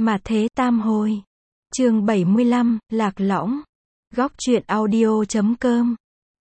Mà thế tam hồi. Chương 75, Lạc Lõng. Góc truyện audio.com.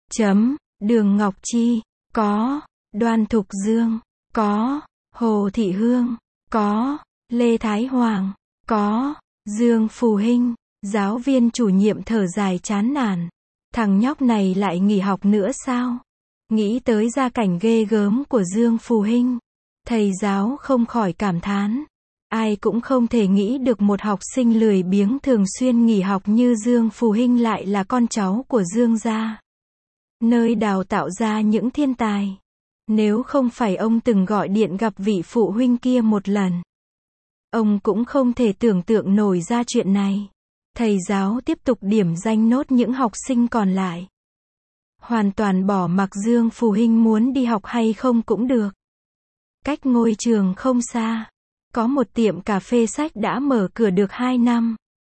Đường Ngọc Chi. Có. Đoan Thục Dương. Có. Hồ Thị Hương. Có. Lê Thái Hoàng. Có. Dương Phù Hinh. Giáo viên chủ nhiệm thở dài chán nản. Thằng nhóc này lại nghỉ học nữa sao? Nghĩ tới gia cảnh ghê gớm của Dương Phù Hinh, thầy giáo không khỏi cảm thán. Ai cũng không thể nghĩ được một học sinh lười biếng thường xuyên nghỉ học như Dương Phù Hinh lại là con cháu của Dương gia, nơi đào tạo ra những thiên tài. Nếu không phải ông từng gọi điện gặp vị phụ huynh kia một lần, ông cũng không thể tưởng tượng nổi ra chuyện này. Thầy giáo tiếp tục điểm danh nốt những học sinh còn lại. Hoàn toàn bỏ mặc Dương Phù Hinh muốn đi học hay không cũng được. Cách ngôi trường không xa, có một tiệm cà phê sách đã mở cửa được 2 năm.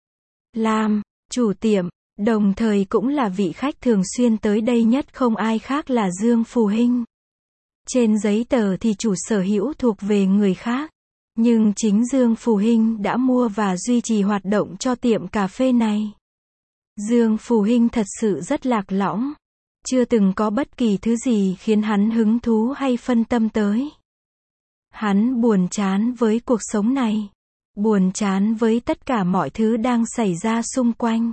Làm chủ tiệm, đồng thời cũng là vị khách thường xuyên tới đây nhất không ai khác là Dương Phù Hinh. Trên giấy tờ thì chủ sở hữu thuộc về người khác, nhưng chính Dương Phù Hinh đã mua và duy trì hoạt động cho tiệm cà phê này. Dương Phù Hinh thật sự rất lạc lõng. Chưa từng có bất kỳ thứ gì khiến hắn hứng thú hay phân tâm tới. Hắn buồn chán với cuộc sống này. Buồn chán với tất cả mọi thứ đang xảy ra xung quanh.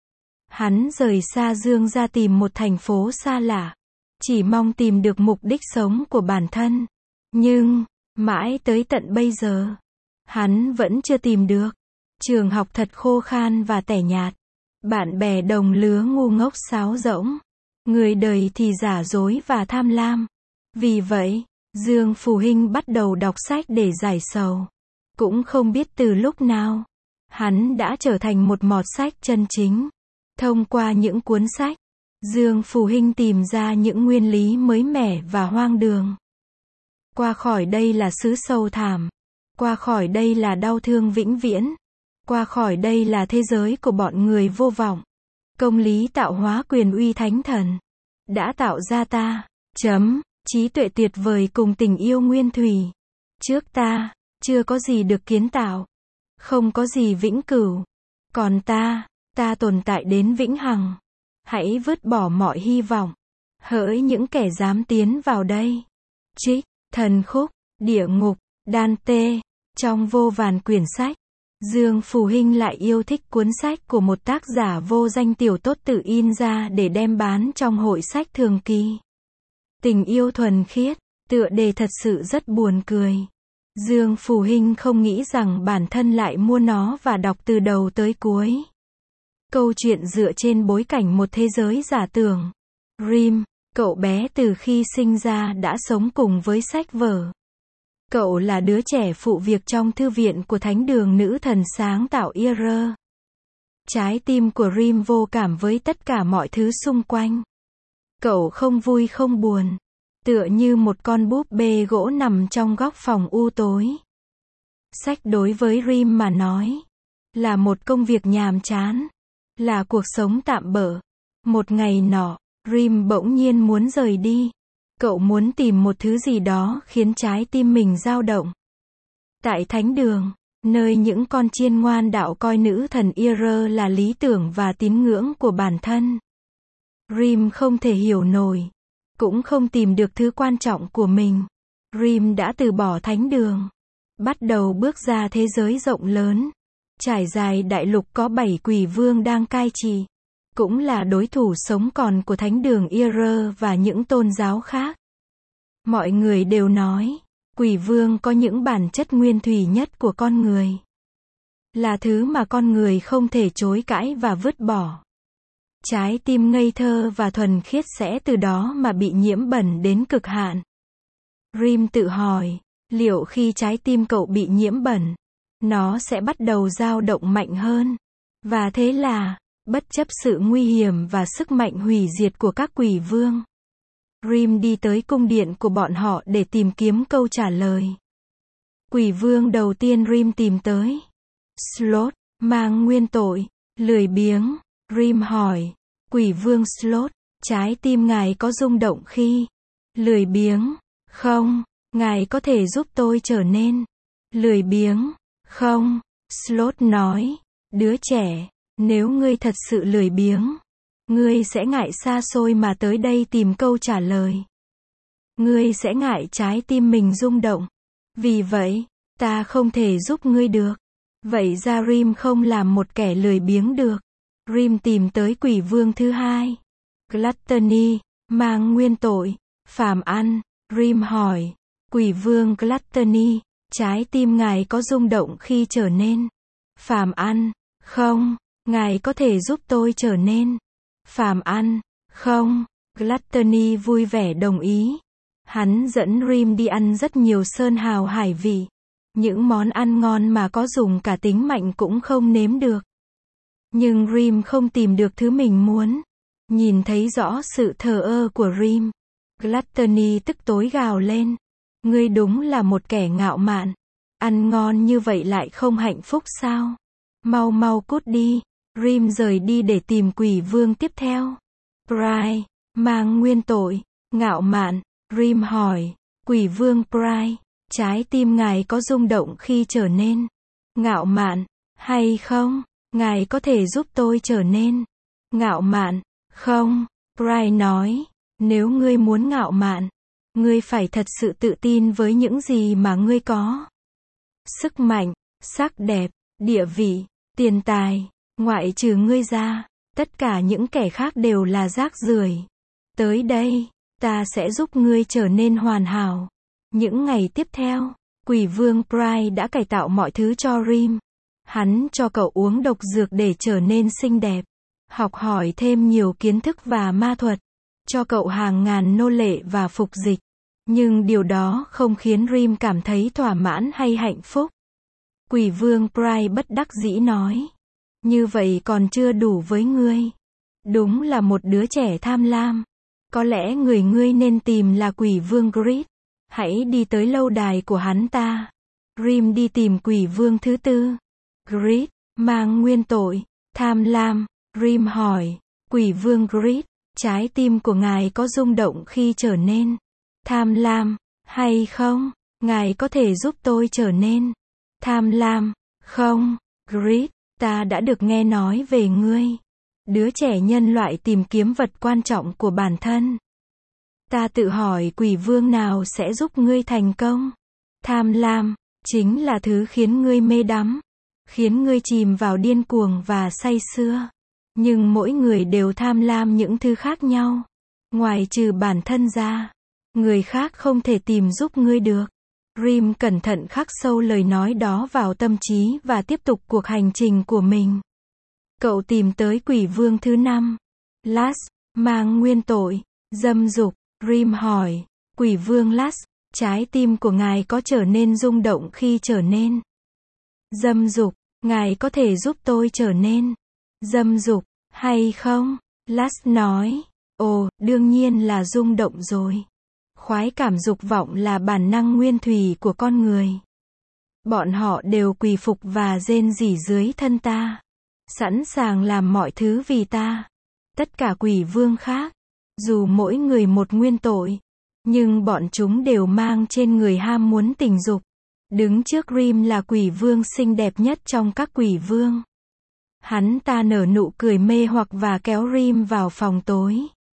Hắn rời xa Dương ra tìm một thành phố xa lạ. Chỉ mong tìm được mục đích sống của bản thân. Nhưng, mãi tới tận bây giờ, hắn vẫn chưa tìm được. Trường học thật khô khan và tẻ nhạt. Bạn bè đồng lứa ngu ngốc sáo rỗng. Người đời thì giả dối và tham lam. Vì vậy, Dương Phù Hinh bắt đầu đọc sách để giải sầu. Cũng không biết từ lúc nào, hắn đã trở thành một mọt sách chân chính. Thông qua những cuốn sách, Dương Phù Hinh tìm ra những nguyên lý mới mẻ và hoang đường. Qua khỏi đây là xứ sâu thẳm. Qua khỏi đây là đau thương vĩnh viễn. Qua khỏi đây là thế giới của bọn người vô vọng. Công lý tạo hóa quyền uy thánh thần đã tạo ra ta, trí tuệ tuyệt vời cùng tình yêu nguyên thủy. Trước ta, chưa có gì được kiến tạo. Không có gì vĩnh cửu. Còn ta tồn tại đến vĩnh hằng. Hãy vứt bỏ mọi hy vọng. Hỡi những kẻ dám tiến vào đây. Trích, Thần Khúc, Địa Ngục, Dante. Trong vô vàn quyển sách, Dương Phù Hinh lại yêu thích cuốn sách của một tác giả vô danh tiểu tốt tự in ra để đem bán trong hội sách thường kỳ. Tình yêu thuần khiết, tựa đề thật sự rất buồn cười. Dương Phù Hinh không nghĩ rằng bản thân lại mua nó và đọc từ đầu tới cuối. Câu chuyện dựa trên bối cảnh một thế giới giả tưởng. Rim, cậu bé từ khi sinh ra đã sống cùng với sách vở. Cậu là đứa trẻ phụ việc trong thư viện của thánh đường nữ thần sáng tạo Ir. Trái tim của Rim vô cảm với tất cả mọi thứ xung quanh. Cậu không vui không buồn. Tựa như một con búp bê gỗ nằm trong góc phòng u tối. Sách đối với Rim mà nói, là một công việc nhàm chán. Là cuộc sống tạm bợ. Một ngày nọ, Rim bỗng nhiên muốn rời đi. Cậu muốn tìm một thứ gì đó khiến trái tim mình dao động. Tại thánh đường, nơi những con chiên ngoan đạo coi nữ thần Ir là lý tưởng và tín ngưỡng của bản thân, Rim không thể hiểu nổi, cũng không tìm được thứ quan trọng của mình. Rim đã từ bỏ thánh đường, bắt đầu bước ra thế giới rộng lớn, trải dài đại lục có 7 quỷ vương đang cai trị. Cũng là đối thủ sống còn của thánh đường Ir và những tôn giáo khác. Mọi người đều nói, quỷ vương có những bản chất nguyên thủy nhất của con người. Là thứ mà con người không thể chối cãi và vứt bỏ. Trái tim ngây thơ và thuần khiết sẽ từ đó mà bị nhiễm bẩn đến cực hạn. Rim tự hỏi, liệu khi trái tim cậu bị nhiễm bẩn, nó sẽ bắt đầu dao động mạnh hơn. Và thế là, bất chấp sự nguy hiểm và sức mạnh hủy diệt của các quỷ vương, Rim đi tới cung điện của bọn họ để tìm kiếm câu trả lời. Quỷ vương đầu tiên Rim tìm tới, Sloth, mang nguyên tội, lười biếng. Rim hỏi, quỷ vương Sloth, trái tim ngài có rung động khi lười biếng? Không, ngài có thể giúp tôi trở nên lười biếng không? Slot nói, đứa trẻ, nếu ngươi thật sự lười biếng, ngươi sẽ ngại xa xôi mà tới đây tìm câu trả lời. Ngươi sẽ ngại trái tim mình rung động. Vì vậy, ta không thể giúp ngươi được. Vậy ra Rim không làm một kẻ lười biếng được. Rim tìm tới quỷ vương thứ hai. Gluttony, mang nguyên tội, phàm ăn. Rim hỏi, quỷ vương Gluttony, trái tim ngài có rung động khi trở nên phàm ăn, không? Ngài có thể giúp tôi trở nên phàm ăn, không? Gluttony vui vẻ đồng ý. Hắn dẫn Rim đi ăn rất nhiều sơn hào hải vị. Những món ăn ngon mà có dùng cả tính mạnh cũng không nếm được. Nhưng Rim không tìm được thứ mình muốn. Nhìn thấy rõ sự thờ ơ của Rim, Gluttony tức tối gào lên. Ngươi đúng là một kẻ ngạo mạn. Ăn ngon như vậy lại không hạnh phúc sao? Mau mau cút đi. Rim rời đi để tìm quỷ vương tiếp theo. Pride, mang nguyên tội, ngạo mạn. Rim hỏi, quỷ vương Pride, trái tim ngài có rung động khi trở nên ngạo mạn, hay không? Ngài có thể giúp tôi trở nên ngạo mạn, không? Pride nói, nếu ngươi muốn ngạo mạn, ngươi phải thật sự tự tin với những gì mà ngươi có. Sức mạnh, sắc đẹp, địa vị, tiền tài, ngoại trừ ngươi ra, tất cả những kẻ khác đều là rác rưởi. Tới đây, ta sẽ giúp ngươi trở nên hoàn hảo. Những ngày tiếp theo, quỷ vương Pride đã cải tạo mọi thứ cho Rim. Hắn cho cậu uống độc dược để trở nên xinh đẹp, học hỏi thêm nhiều kiến thức và ma thuật, cho cậu hàng ngàn nô lệ và phục dịch. Nhưng điều đó không khiến Rim cảm thấy thỏa mãn hay hạnh phúc. Quỷ vương Pride bất đắc dĩ nói, như vậy còn chưa đủ với ngươi. Đúng là một đứa trẻ tham lam. Có lẽ người ngươi nên tìm là quỷ vương Greed. Hãy đi tới lâu đài của hắn ta. Rim đi tìm quỷ vương thứ tư. Greed, mang nguyên tội, tham lam. Rim hỏi, quỷ vương Greed, trái tim của ngài có rung động khi trở nên tham lam, hay không? Ngài có thể giúp tôi trở nên tham lam, không? Greed, ta đã được nghe nói về ngươi. Đứa trẻ nhân loại tìm kiếm vật quan trọng của bản thân. Ta tự hỏi quỷ vương nào sẽ giúp ngươi thành công. Tham lam, chính là thứ khiến ngươi mê đắm, khiến ngươi chìm vào điên cuồng và say sưa. Nhưng mỗi người đều tham lam những thứ khác nhau. Ngoài trừ bản thân ra, người khác không thể tìm giúp ngươi được. Rim cẩn thận khắc sâu lời nói đó vào tâm trí và tiếp tục cuộc hành trình của mình. Cậu tìm tới quỷ vương thứ năm. Lust, mang nguyên tội, dâm dục. Rim hỏi, quỷ vương Lust, trái tim của ngài có trở nên rung động khi trở nên dâm dục? Ngài có thể giúp tôi trở nên dâm dục, hay không? Lust nói, ồ, đương nhiên là rung động rồi. Khoái cảm dục vọng là bản năng nguyên thủy của con người. Bọn họ đều quỳ phục và rên rỉ dưới thân ta, sẵn sàng làm mọi thứ vì ta. Tất cả quỷ vương khác, dù mỗi người một nguyên tội, nhưng bọn chúng đều mang trên người ham muốn tình dục. Đứng trước Rim là quỷ vương xinh đẹp nhất trong các quỷ vương. Hắn ta nở nụ cười mê hoặc và kéo Rim vào phòng tối.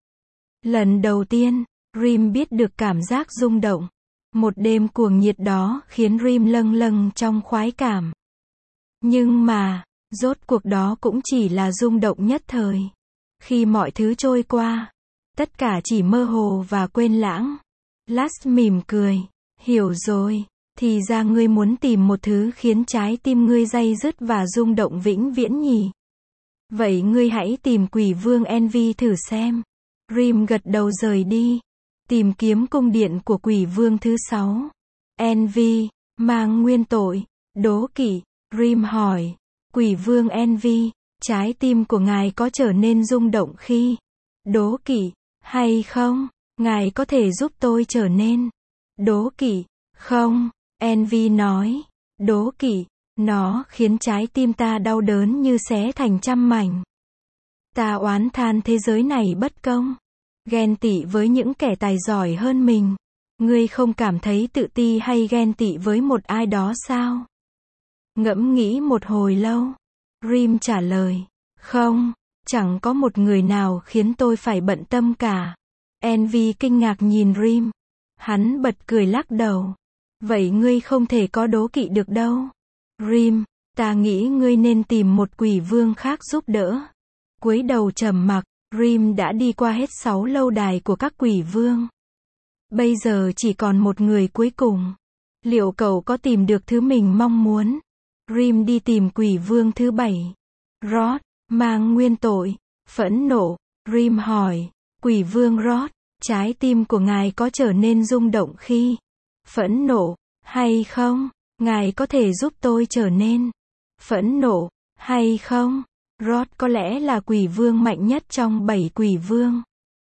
Lần đầu tiên, Rim biết được cảm giác rung động. Một đêm cuồng nhiệt đó khiến Rim lâng lâng trong khoái cảm. Nhưng mà, rốt cuộc đó cũng chỉ là rung động nhất thời. Khi mọi thứ trôi qua, tất cả chỉ mơ hồ và quên lãng. Lust mỉm cười, hiểu rồi, thì ra ngươi muốn tìm một thứ khiến trái tim ngươi day dứt và rung động vĩnh viễn nhỉ. Vậy ngươi hãy tìm quỷ vương Envy thử xem. Rim gật đầu rời đi, tìm kiếm cung điện của quỷ vương thứ 6. Envy, mang nguyên tội, đố kỵ. Rim hỏi, quỷ vương Envy, trái tim của ngài có trở nên rung động khi đố kỵ, hay không? Ngài có thể giúp tôi trở nên đố kỵ, không? Envy nói, đố kỵ, nó khiến trái tim ta đau đớn như xé thành trăm mảnh. Ta oán than thế giới này bất công, ghen tị với những kẻ tài giỏi hơn mình. Ngươi không cảm thấy tự ti hay ghen tị với một ai đó sao? Ngẫm nghĩ một hồi lâu. Rim trả lời. Không, chẳng có một người nào khiến tôi phải bận tâm cả. Envy kinh ngạc nhìn Rim. Hắn bật cười lắc đầu. Vậy ngươi không thể có đố kỵ được đâu. Rim, ta nghĩ ngươi nên tìm một quỷ vương khác giúp đỡ. Cúi đầu trầm mặc, Rim đã đi qua hết 6 lâu đài của các quỷ vương. Bây giờ chỉ còn một người cuối cùng. Liệu cậu có tìm được thứ mình mong muốn? Rim đi tìm quỷ vương thứ 7. Rod, mang nguyên tội. Phẫn nộ, Rim hỏi. Quỷ vương Rod, trái tim của ngài có trở nên rung động khi phẫn nộ, hay không? Ngài có thể giúp tôi trở nên phẫn nộ, hay không? Rod có lẽ là quỷ vương mạnh nhất trong 7 quỷ vương.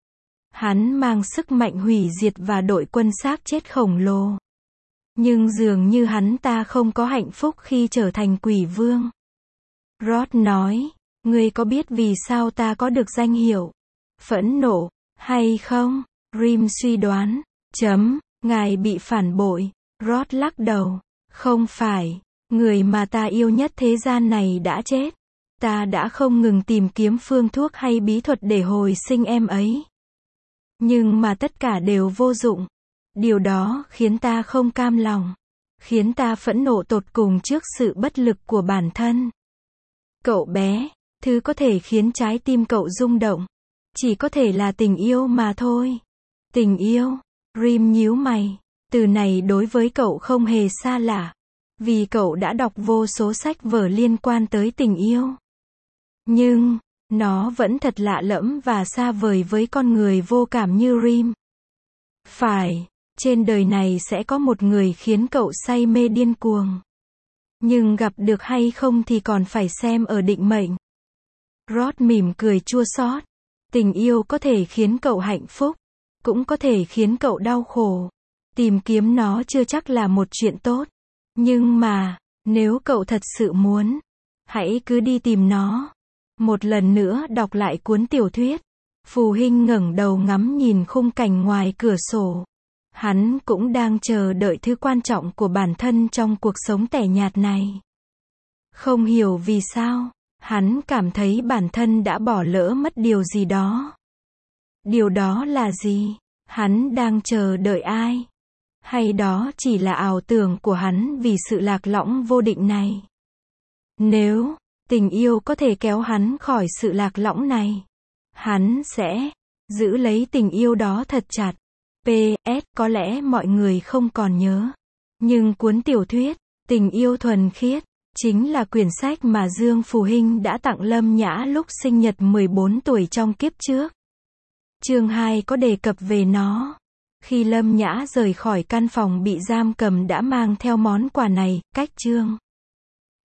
Hắn mang sức mạnh hủy diệt và đội quân xác chết khổng lồ. Nhưng dường như hắn ta không có hạnh phúc khi trở thành quỷ vương. Rod nói, ngươi có biết vì sao ta có được danh hiệu phẫn nộ, hay không? Rim suy đoán. Ngài bị phản bội. Rod lắc đầu. Không phải. Người mà ta yêu nhất thế gian này đã chết. Ta đã không ngừng tìm kiếm phương thuốc hay bí thuật để hồi sinh em ấy. Nhưng mà tất cả đều vô dụng. Điều đó khiến ta không cam lòng. Khiến ta phẫn nộ tột cùng trước sự bất lực của bản thân. Cậu bé, thứ có thể khiến trái tim cậu rung động. Chỉ có thể là tình yêu mà thôi. Tình yêu. Rim nhíu mày. Từ này đối với cậu không hề xa lạ. Vì cậu đã đọc vô số sách vở liên quan tới tình yêu. Nhưng, nó vẫn thật lạ lẫm và xa vời với con người vô cảm như Rim. Phải, trên đời này sẽ có một người khiến cậu say mê điên cuồng. Nhưng gặp được hay không thì còn phải xem ở định mệnh. Rod mỉm cười chua xót. Tình yêu có thể khiến cậu hạnh phúc, cũng có thể khiến cậu đau khổ. Tìm kiếm nó chưa chắc là một chuyện tốt. Nhưng mà, nếu cậu thật sự muốn, hãy cứ đi tìm nó. Một lần nữa đọc lại cuốn tiểu thuyết. Phù Hinh ngẩng đầu ngắm nhìn khung cảnh ngoài cửa sổ. Hắn cũng đang chờ đợi thứ quan trọng của bản thân trong cuộc sống tẻ nhạt này. Không hiểu vì sao, hắn cảm thấy bản thân đã bỏ lỡ mất điều gì đó. Điều đó là gì? Hắn đang chờ đợi ai? Hay đó chỉ là ảo tưởng của hắn vì sự lạc lõng vô định này? Nếu tình yêu có thể kéo hắn khỏi sự lạc lõng này, hắn sẽ giữ lấy tình yêu đó thật chặt. P.S. Có lẽ mọi người không còn nhớ. Nhưng cuốn tiểu thuyết, Tình yêu thuần khiết, chính là quyển sách mà Dương Phù Hinh đã tặng Lâm Nhã lúc sinh nhật 14 tuổi trong kiếp trước. Chương 2 có đề cập về nó. Khi Lâm Nhã rời khỏi căn phòng bị giam cầm đã mang theo món quà này, cách chương